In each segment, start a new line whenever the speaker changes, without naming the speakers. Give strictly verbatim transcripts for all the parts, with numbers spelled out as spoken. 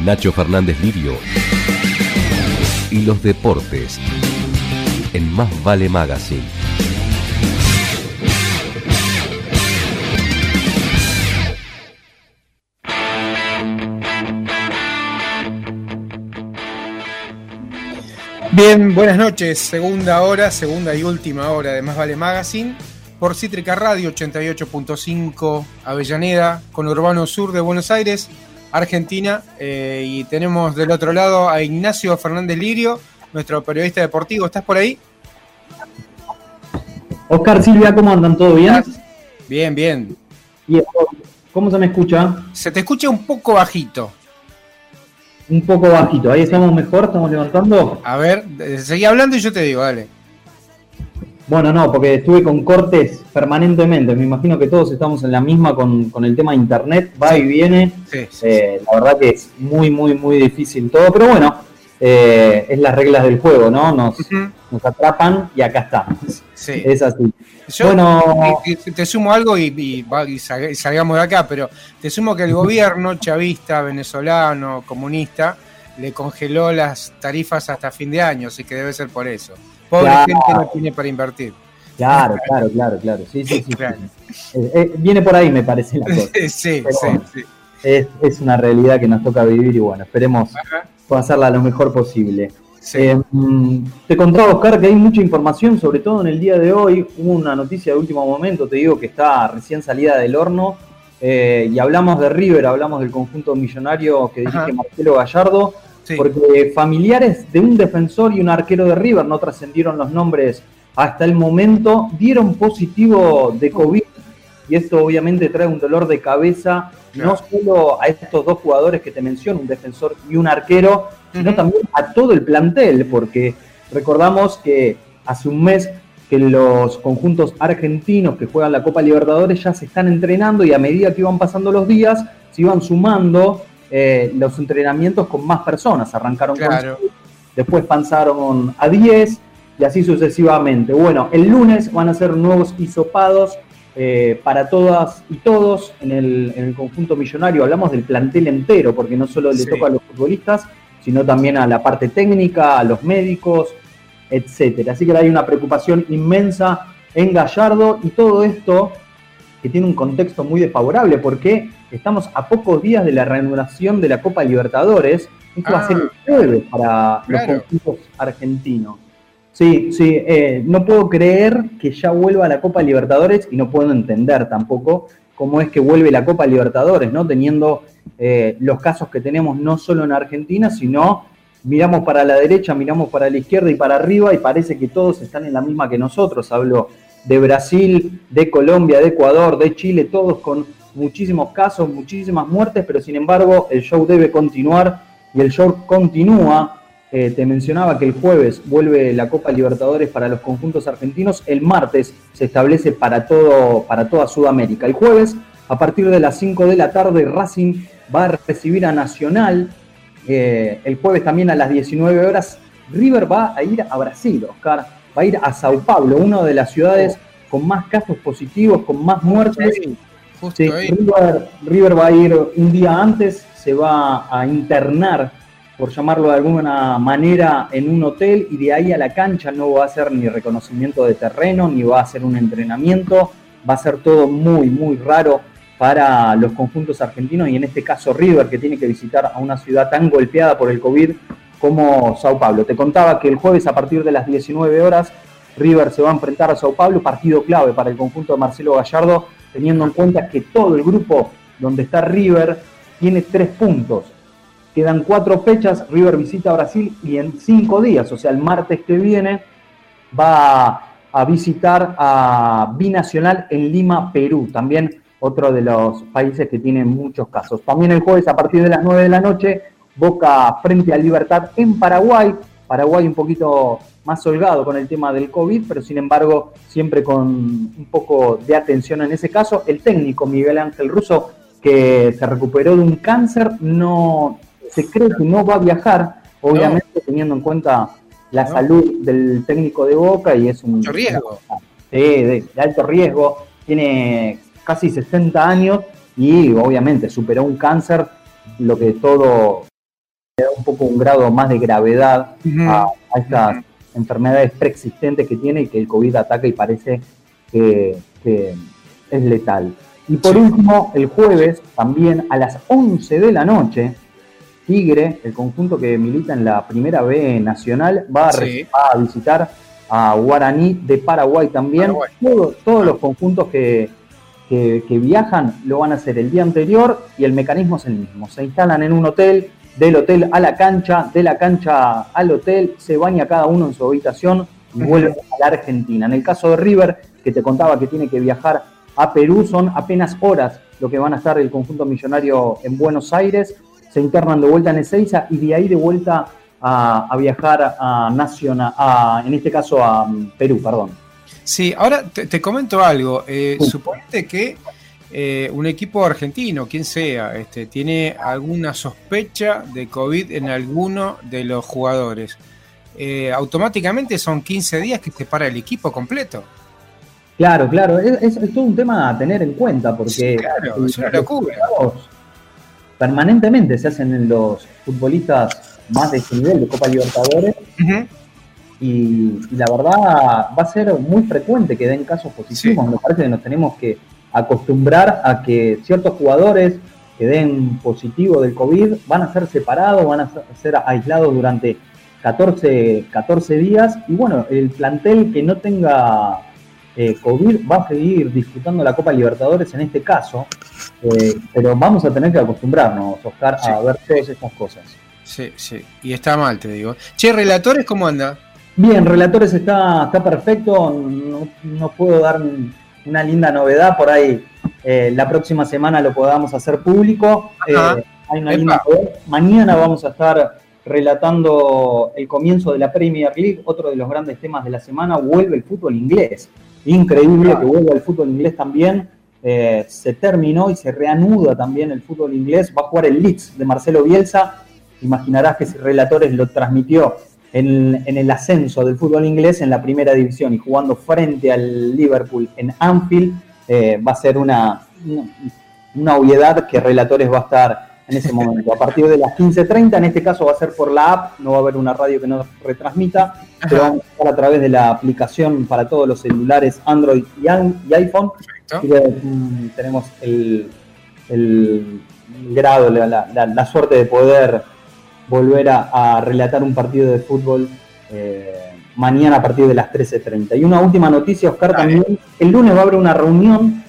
Nacho Fernández Lirio y los deportes en Más Vale Magazine.
Bien, buenas noches. Segunda hora, segunda y última hora de Más Vale Magazine por Cítrica Radio ochenta y ocho punto cinco Avellaneda, con Urbano Sur de Buenos Aires, Argentina. Eh, y tenemos del otro lado a Ignacio Fernández Lirio, nuestro periodista deportivo. ¿Estás por ahí?
Oscar, Silvia, ¿cómo andan? ¿Todo bien?
Bien, bien.
Bien. ¿Cómo se me escucha?
Se te escucha un poco bajito.
Un poco bajito. Ahí estamos mejor, estamos levantando.
A ver, seguí hablando y yo te digo, dale.
Bueno, no, porque estuve con cortes permanentemente. Me imagino que todos estamos en la misma con, con el tema de internet. Va
Sí.
y viene.
Sí, sí,
Eh, la verdad que es muy, muy, muy difícil todo. Pero bueno, eh, es las reglas del juego, ¿no? Nos,
Uh-huh.
nos atrapan y acá estamos.
Sí.
Es así.
Yo
Bueno,
te, te sumo algo y, y, y salgamos de acá, pero te sumo que el gobierno chavista, venezolano, comunista, le congeló las tarifas hasta fin de año, así que debe ser por eso. Pobre
Claro.
gente no tiene para invertir.
Claro, claro, claro, claro. Sí, sí, sí.
Claro.
Eh, eh, viene por ahí, me parece la cosa.
Sí,
Pero
sí,
bueno,
sí.
Es, es una realidad que nos toca vivir y bueno, esperemos
Ajá.
pasarla lo mejor posible.
Sí.
Eh, te contaba, Oscar, que hay mucha información, sobre todo en el día de hoy. Hubo una noticia de último momento, te digo, que está recién salida del horno. Eh, y hablamos de River, hablamos del conjunto millonario que dirige
Ajá.
Marcelo Gallardo,
Sí.
porque familiares de un defensor y un arquero de River, no trascendieron los nombres hasta el momento, dieron positivo de COVID. Y esto obviamente trae un dolor de cabeza,
Claro.
no solo a estos dos jugadores que te menciono, un defensor y un arquero, sino
Ujú.
también a todo el plantel, porque recordamos que hace un mes que los conjuntos argentinos que juegan la Copa Libertadores ya se están entrenando y a medida que iban pasando los días se iban sumando eh, los entrenamientos con más personas. Arrancaron
Claro.
con seis, después pasaron a diez y así sucesivamente. Bueno, el lunes van a ser nuevos hisopados eh, para todas y todos en el, en el conjunto millonario. Hablamos del plantel entero, porque no solo le
Sí.
toca a los futbolistas, sino también a la parte técnica, a los médicos, etcétera. Así que hay una preocupación inmensa en Gallardo y todo esto que tiene un contexto muy desfavorable porque estamos a pocos días de la reanudación de la Copa Libertadores. Esto va a ser el jueves para
Claro.
los conjuntos argentinos. Sí, sí, eh, no puedo creer que ya vuelva la Copa Libertadores y no puedo entender tampoco cómo es que vuelve la Copa Libertadores, ¿no? Teniendo eh, los casos que tenemos no solo en Argentina, sino miramos para la derecha, miramos para la izquierda y para arriba y parece que todos están en la misma que nosotros. Hablo de Brasil, de Colombia, de Ecuador, de Chile, todos con muchísimos casos, muchísimas muertes, pero sin embargo el show debe continuar y el show continúa. Eh, te mencionaba que el jueves vuelve la Copa Libertadores para los conjuntos argentinos, el martes se establece para, todo, para toda Sudamérica. El jueves, a partir de las cinco de la tarde, Racing va a recibir a Nacional. Eh, el jueves también a las diecinueve horas, River va a ir a Brasil, Oscar, va a ir a Sao Paulo, una de las ciudades con más casos positivos, con más muertes.
Sí, justo
Sí,
ahí.
River, River va a ir un día antes, se va a internar, por llamarlo de alguna manera, en un hotel y de ahí a la cancha. No va a hacer ni reconocimiento de terreno, ni va a hacer un entrenamiento, va a ser todo muy, muy raro para los conjuntos argentinos y en este caso River, que tiene que visitar a una ciudad tan golpeada por el COVID como Sao Paulo. Te contaba que el jueves a partir de las diecinueve horas River se va a enfrentar a Sao Paulo, partido clave para el conjunto de Marcelo Gallardo, teniendo en cuenta que todo el grupo donde está River tiene tres puntos. Quedan cuatro fechas, River visita Brasil y en cinco días, o sea, el martes que viene, va a visitar a Binacional en Lima, Perú, también otro de los países que tienen muchos casos. También el jueves a partir de las nueve de la noche, Boca frente a Libertad en Paraguay, Paraguay un poquito más holgado con el tema del COVID, pero sin embargo siempre con un poco de atención en ese caso. El técnico Miguel Ángel Russo, que se recuperó de un cáncer, no se cree que no va a viajar, obviamente no. teniendo en cuenta la no. salud del técnico de Boca, y es un
mucho riesgo.
Sí, de, de alto riesgo, tiene casi sesenta años y obviamente superó un cáncer, lo que todo le da un poco un grado más de gravedad
uh-huh.
a, a estas
uh-huh.
enfermedades preexistentes que tiene y que el COVID ataca y parece que, que es letal. Y por sí. último, el jueves, también a las once de la noche, Tigre, el conjunto que milita en la Primera B Nacional, va a, sí. va a visitar a Guaraní de Paraguay también. Paraguay. Todo, todos ah. los conjuntos que, que, que viajan lo van a hacer el día anterior y el mecanismo es el mismo. Se instalan en un hotel, del hotel a la cancha, de la cancha al hotel, se baña cada uno en su habitación y uh-huh. vuelve a la Argentina. En el caso de River, que te contaba que tiene que viajar a Perú, son apenas horas lo que van a estar el conjunto millonario en Buenos Aires, se internan de vuelta en Ezeiza y de ahí de vuelta a, a viajar a Nacional, a, en este caso a Perú, perdón.
Sí, ahora te, te comento algo, eh, sí. suponete que eh, un equipo argentino, quien sea, este, tiene alguna sospecha de COVID en alguno de los jugadores, eh, automáticamente son quince días que se para el equipo completo.
Claro, claro, es, es, es todo un tema a tener en cuenta, porque
sí, claro, es una locura.
Permanentemente se hacen en los futbolistas más de ese nivel de Copa Libertadores, uh-huh. y, y la verdad va a ser muy frecuente que den casos positivos. Sí. Me parece que nos tenemos que acostumbrar a que ciertos jugadores que den positivo del COVID van a ser separados, van a ser aislados durante catorce, catorce días, y bueno, el plantel que no tenga Eh, COVID va a seguir disputando la Copa Libertadores en este caso, eh, pero vamos a tener que acostumbrarnos, Oscar, sí. a ver todas estas cosas.
Sí, sí, y está mal, te digo. Che, ¿Relatores cómo anda?
Bien, Relatores está, está perfecto, no, no puedo dar una linda novedad, por ahí eh, la próxima semana lo podamos hacer público. Eh, hay una linda novedad. Mañana vamos a estar relatando el comienzo de la Premier League, otro de los grandes temas de la semana, vuelve el fútbol inglés. Increíble que vuelva el fútbol inglés también, eh, se terminó y se reanuda también el fútbol inglés, va a jugar el Leeds de Marcelo Bielsa, imaginarás que si Relatores lo transmitió en, en el ascenso del fútbol inglés en la primera división y jugando frente al Liverpool en Anfield, eh, va a ser una, una, una obviedad que Relatores va a estar en ese momento. A partir de las quince treinta, en este caso va a ser por la app, no va a haber una radio que nos retransmita, Ajá. pero vamos a estar a través de la aplicación para todos los celulares Android y, y iPhone. Y que, mm, tenemos el, el grado, la, la, la suerte de poder volver a, a relatar un partido de fútbol eh, mañana a partir de las trece treinta. Y una última noticia, Oscar, Dale. también, el lunes va a haber una reunión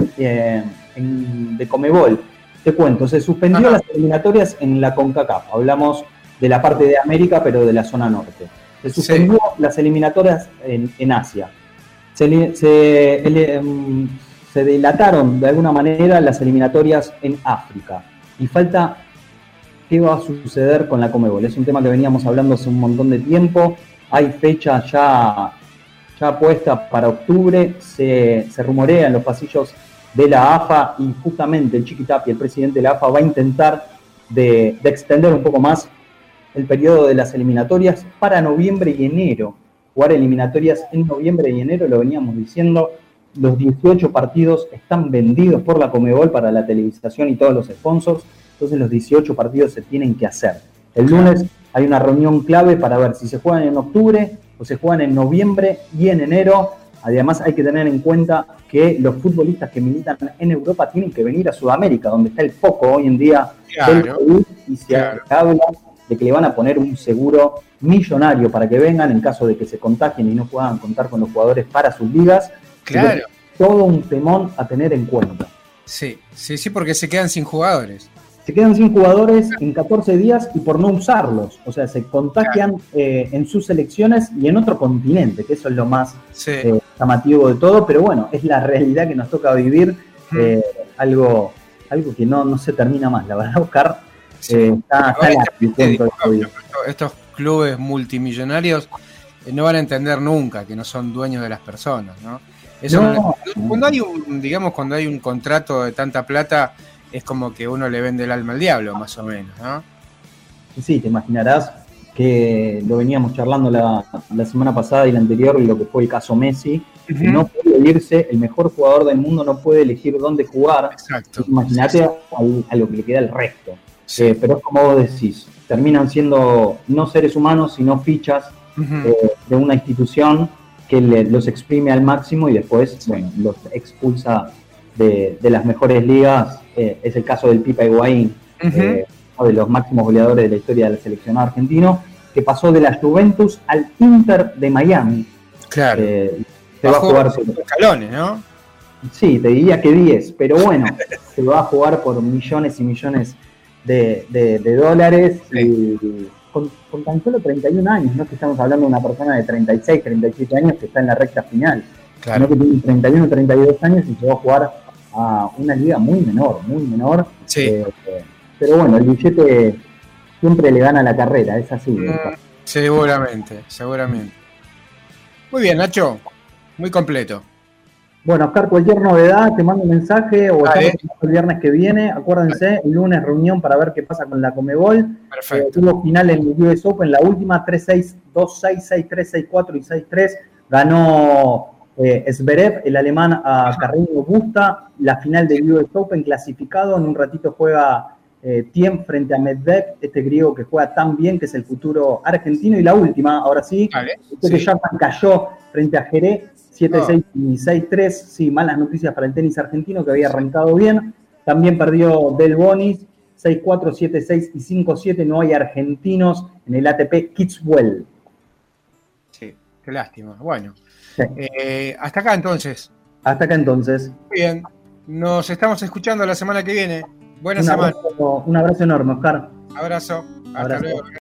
eh, en, de Comebol. Te cuento, se suspendió Ajá. las eliminatorias en la CONCACAF. Hablamos de la parte de América, pero de la zona norte. Se suspendió sí. las eliminatorias en, en Asia. Se, se, ele, um, se dilataron de alguna manera las eliminatorias en África. Y falta qué va a suceder con la Comebol. Es un tema que veníamos hablando hace un montón de tiempo. Hay fecha ya, ya puesta para octubre. Se, se rumorea en los pasillos de la A F A y justamente el Chiquitapia, el presidente de la A F A, va a intentar de, de extender un poco más el periodo de las eliminatorias para noviembre y enero. Jugar eliminatorias en noviembre y enero, lo veníamos diciendo, los dieciocho partidos están vendidos por la Comebol para la televisación y todos los sponsors, entonces los dieciocho partidos se tienen que hacer. El lunes hay una reunión clave para ver si se juegan en octubre o se juegan en noviembre y en enero. Además hay que tener en cuenta que los futbolistas que militan en Europa tienen que venir a Sudamérica, donde está el foco hoy en día claro, del COVID, y se claro. habla de que le van a poner un seguro millonario para que vengan en caso de que se contagien y no puedan contar con los jugadores para sus ligas.
Claro.
Todo un temón a tener en cuenta.
Sí, sí, sí, porque se quedan sin jugadores.
Se quedan sin jugadores en catorce días y por no usarlos. O sea, se contagian claro. eh, en sus selecciones y en otro continente, que eso es lo más sí. eh, llamativo de todo. Pero bueno, es la realidad que nos toca vivir. Mm. Eh, algo algo que no, no se termina más, la verdad, Oscar.
Sí.
Eh, está, está
este, este, estos clubes multimillonarios eh, no van a entender nunca que no son dueños de las personas, ¿no? Eso no, no, cuando hay un, digamos, cuando hay un contrato de tanta plata, es como que uno le vende el alma al diablo, más o menos, ¿no?
Sí, te imaginarás que lo veníamos charlando la, la semana pasada y la anterior, lo que fue el caso Messi. Uh-huh. No puede irse, el mejor jugador del mundo no puede elegir dónde jugar.
Exacto.
Imagínate a, a lo que le queda al resto. Sí. Eh, pero es como vos decís, terminan siendo no seres humanos, sino fichas uh-huh. eh, de una institución que le, los exprime al máximo y después sí. bueno, los expulsa de, de las mejores ligas. Eh, es el caso del Pipa Higuaín, uh-huh. eh, uno de los máximos goleadores de la historia del seleccionado argentino, que pasó de la Juventus al Inter de Miami.
Claro.
Eh, se va a jugar por
escalones, ¿no?
Sí, te diría que diez, pero bueno, se va a jugar por millones y millones de, de, de dólares sí. y con, con tan solo treinta y un años, no es que estamos hablando de una persona de treinta y seis, treinta y siete años que está en la recta final, claro. sino que tiene treinta y uno, treinta y dos años y se va a jugar a una liga muy menor, muy menor.
Sí.
Eh, pero bueno, el billete siempre le gana la carrera, es así.
Mm, seguramente, seguramente. Muy bien, Nacho, muy completo.
Bueno, Oscar, cualquier novedad, te mando un mensaje o estamos el viernes que viene. Acuérdense, el lunes reunión para ver qué pasa con la Conmebol.
Perfecto.
Eh, tuvo final en el U S Open, la última, tres seis, dos seis, seis tres, seis cuatro y seis tres. Ganó eh, Zverev, el alemán, a Carreño Busta. La final del U S Open clasificado. En un ratito juega eh, Thiem frente a Medvedev, este griego que juega tan bien, que es el futuro argentino. Y la última, ahora sí,
vale,
este
sí.
que ya cayó frente a Jerez. siete seis y seis tres, sí, malas noticias para el tenis argentino que había arrancado bien. También perdió Del Bonis, seis cuatro, siete seis y cinco siete. No hay argentinos en el A T P Kitzbühel.
Sí, qué lástima. Bueno,
sí.
eh, hasta acá entonces.
Hasta acá entonces.
Muy bien, nos estamos escuchando la semana que viene. Buena
un
semana.
Abrazo, un abrazo enorme, Oscar.
Abrazo. Hasta
abrazo.
luego.